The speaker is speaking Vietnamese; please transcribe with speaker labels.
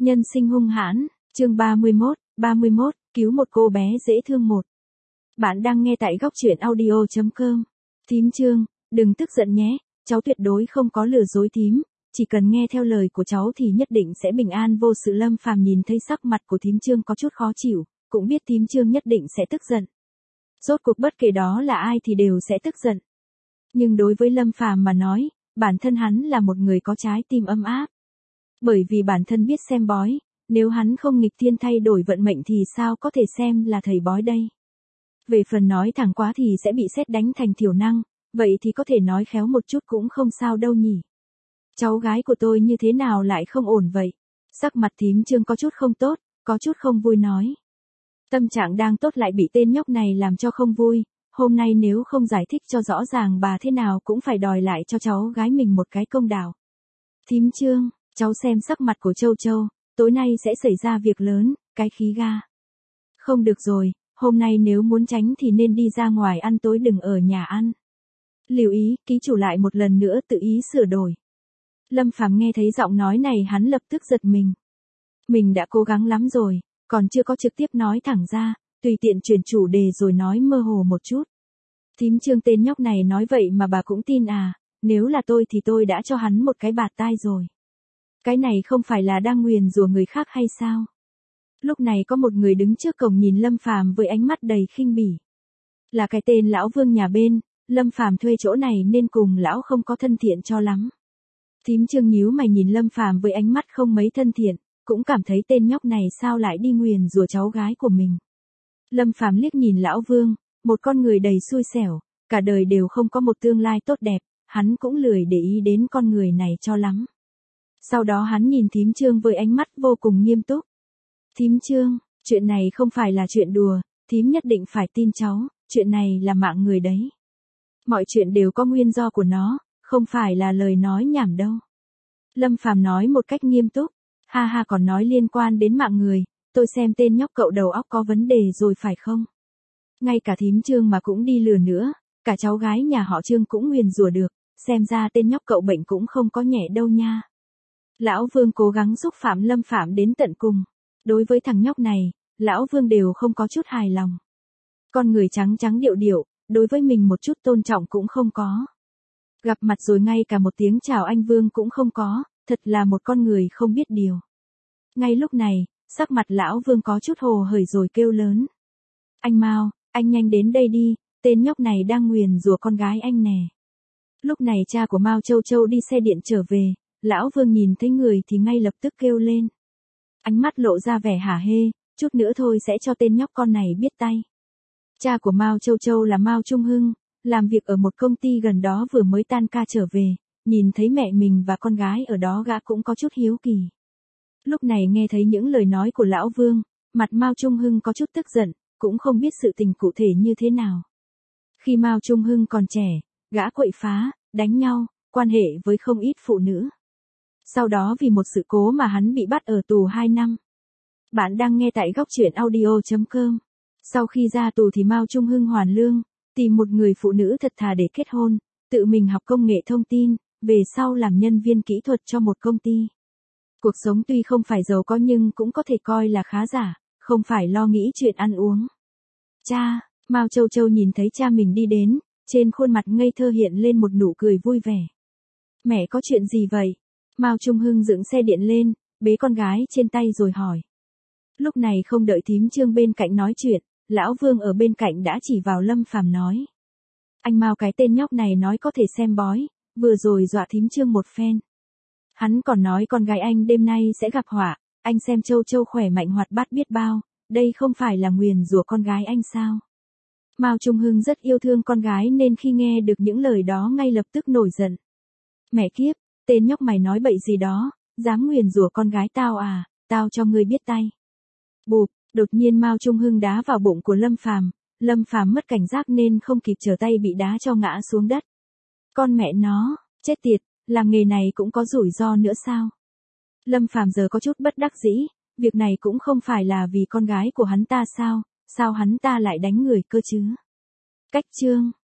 Speaker 1: Nhân sinh hung hãn, chương 31, cứu một cô bé dễ thương một. Bạn đang nghe tại góc truyện audio.com. Thím Trương, đừng tức giận nhé, cháu tuyệt đối không có lừa dối thím, chỉ cần nghe theo lời của cháu thì nhất định sẽ bình an vô sự. Lâm Phàm nhìn thấy sắc mặt của thím Trương có chút khó chịu, cũng biết thím Trương nhất định sẽ tức giận. Rốt cuộc bất kể đó là ai thì đều sẽ tức giận. Nhưng đối với Lâm Phàm mà nói, bản thân hắn là một người có trái tim ấm áp. Bởi vì bản thân biết xem bói, nếu hắn không nghịch thiên thay đổi vận mệnh thì sao có thể xem là thầy bói đây. Về phần nói thẳng quá thì sẽ bị sét đánh thành thiểu năng, vậy thì có thể nói khéo một chút cũng không sao đâu nhỉ. Cháu gái của tôi như thế nào lại không ổn vậy? Sắc mặt thím Trương có chút không tốt, có chút không vui nói. Tâm trạng đang tốt lại bị tên nhóc này làm cho không vui, hôm nay nếu không giải thích cho rõ ràng bà thế nào cũng phải đòi lại cho cháu gái mình một cái công đạo. Thím Trương, cháu xem sắc mặt của Châu Châu, tối nay sẽ xảy ra việc lớn, cái khí ga. Không được rồi, hôm nay nếu muốn tránh thì nên đi ra ngoài ăn tối, đừng ở nhà ăn. Lưu ý, ký chủ lại một lần nữa tự ý sửa đổi. Lâm Phàm nghe thấy giọng nói này hắn lập tức giật mình. Mình đã cố gắng lắm rồi, còn chưa có trực tiếp nói thẳng ra, tùy tiện chuyển chủ đề rồi nói mơ hồ một chút. Thím Trương, tên nhóc này nói vậy mà bà cũng tin à? Nếu là tôi thì tôi đã cho hắn một cái bạt tai rồi. Cái này không phải là đang nguyền rủa người khác hay sao? Lúc này có một người đứng trước cổng nhìn Lâm Phàm với ánh mắt đầy khinh bỉ. Là cái tên lão Vương nhà bên, Lâm Phàm thuê chỗ này nên cùng lão không có thân thiện cho lắm. Thím Trương nhíu mày nhìn Lâm Phàm với ánh mắt không mấy thân thiện, cũng cảm thấy tên nhóc này sao lại đi nguyền rủa cháu gái của mình. Lâm Phàm liếc nhìn lão Vương, một con người đầy xui xẻo, cả đời đều không có một tương lai tốt đẹp, hắn cũng lười để ý đến con người này cho lắm. Sau đó hắn nhìn thím Trương với ánh mắt vô cùng nghiêm túc. Thím Trương, chuyện này không phải là chuyện đùa, thím nhất định phải tin cháu, chuyện này là mạng người đấy. Mọi chuyện đều có nguyên do của nó, không phải là lời nói nhảm đâu. Lâm Phàm nói một cách nghiêm túc, ha ha, còn nói liên quan đến mạng người, tôi xem tên nhóc cậu đầu óc có vấn đề rồi phải không? Ngay cả thím Trương mà cũng đi lừa nữa, cả cháu gái nhà họ Trương cũng nguyền rủa được, xem ra tên nhóc cậu bệnh cũng không có nhẹ đâu nha. Lão Vương cố gắng xúc phạm Lâm Phàm đến tận cùng. Đối với thằng nhóc này, lão Vương đều không có chút hài lòng. Con người trắng trắng điệu điệu, đối với mình một chút tôn trọng cũng không có. Gặp mặt rồi ngay cả một tiếng chào anh Vương cũng không có, thật là một con người không biết điều. Ngay lúc này, sắc mặt lão Vương có chút hồ hởi rồi kêu lớn. Anh Mao, anh nhanh đến đây đi, tên nhóc này đang nguyền rủa con gái anh nè. Lúc này cha của Mao Châu Châu đi xe điện trở về, lão Vương nhìn thấy người thì ngay lập tức kêu lên. Ánh mắt lộ ra vẻ hả hê, chút nữa thôi sẽ cho tên nhóc con này biết tay. Cha của Mao Châu Châu là Mao Trung Hưng, làm việc ở một công ty gần đó vừa mới tan ca trở về, nhìn thấy mẹ mình và con gái ở đó gã cũng có chút hiếu kỳ. Lúc này nghe thấy những lời nói của lão Vương, mặt Mao Trung Hưng có chút tức giận, cũng không biết sự tình cụ thể như thế nào. Khi Mao Trung Hưng còn trẻ, gã quậy phá, đánh nhau, quan hệ với không ít phụ nữ. Sau đó vì một sự cố mà hắn bị bắt ở tù 2 năm. Bạn đang nghe tại góc truyện audio.com. Sau khi ra tù thì Mao Trung Hưng hoàn lương, tìm một người phụ nữ thật thà để kết hôn, tự mình học công nghệ thông tin, về sau làm nhân viên kỹ thuật cho một công ty. Cuộc sống tuy không phải giàu có nhưng cũng có thể coi là khá giả, không phải lo nghĩ chuyện ăn uống. Cha, Mao Châu Châu nhìn thấy cha mình đi đến, trên khuôn mặt ngây thơ hiện lên một nụ cười vui vẻ. Mẹ có chuyện gì vậy? Mao Trung Hưng dựng xe điện lên, bế con gái trên tay rồi hỏi. Lúc này không đợi thím Trương bên cạnh nói chuyện, lão Vương ở bên cạnh đã chỉ vào Lâm Phàm nói. Anh Mao, cái tên nhóc này nói có thể xem bói, vừa rồi dọa thím Trương một phen. Hắn còn nói con gái anh đêm nay sẽ gặp họa, anh xem Châu Châu khỏe mạnh hoạt bát biết bao, đây không phải là nguyền rủa con gái anh sao? Mao Trung Hưng rất yêu thương con gái nên khi nghe được những lời đó ngay lập tức nổi giận. Mẹ kiếp, tên nhóc mày nói bậy gì đó, dám nguyền rủa con gái tao à, tao cho ngươi biết tay. Bụp, đột nhiên Mao Trung Hưng đá vào bụng của Lâm Phàm mất cảnh giác nên không kịp trở tay bị đá cho ngã xuống đất. Con mẹ nó, chết tiệt, làm nghề này cũng có rủi ro nữa sao? Lâm Phàm giờ có chút bất đắc dĩ, việc này cũng không phải là vì con gái của hắn ta sao hắn ta lại đánh người cơ chứ? Cách chương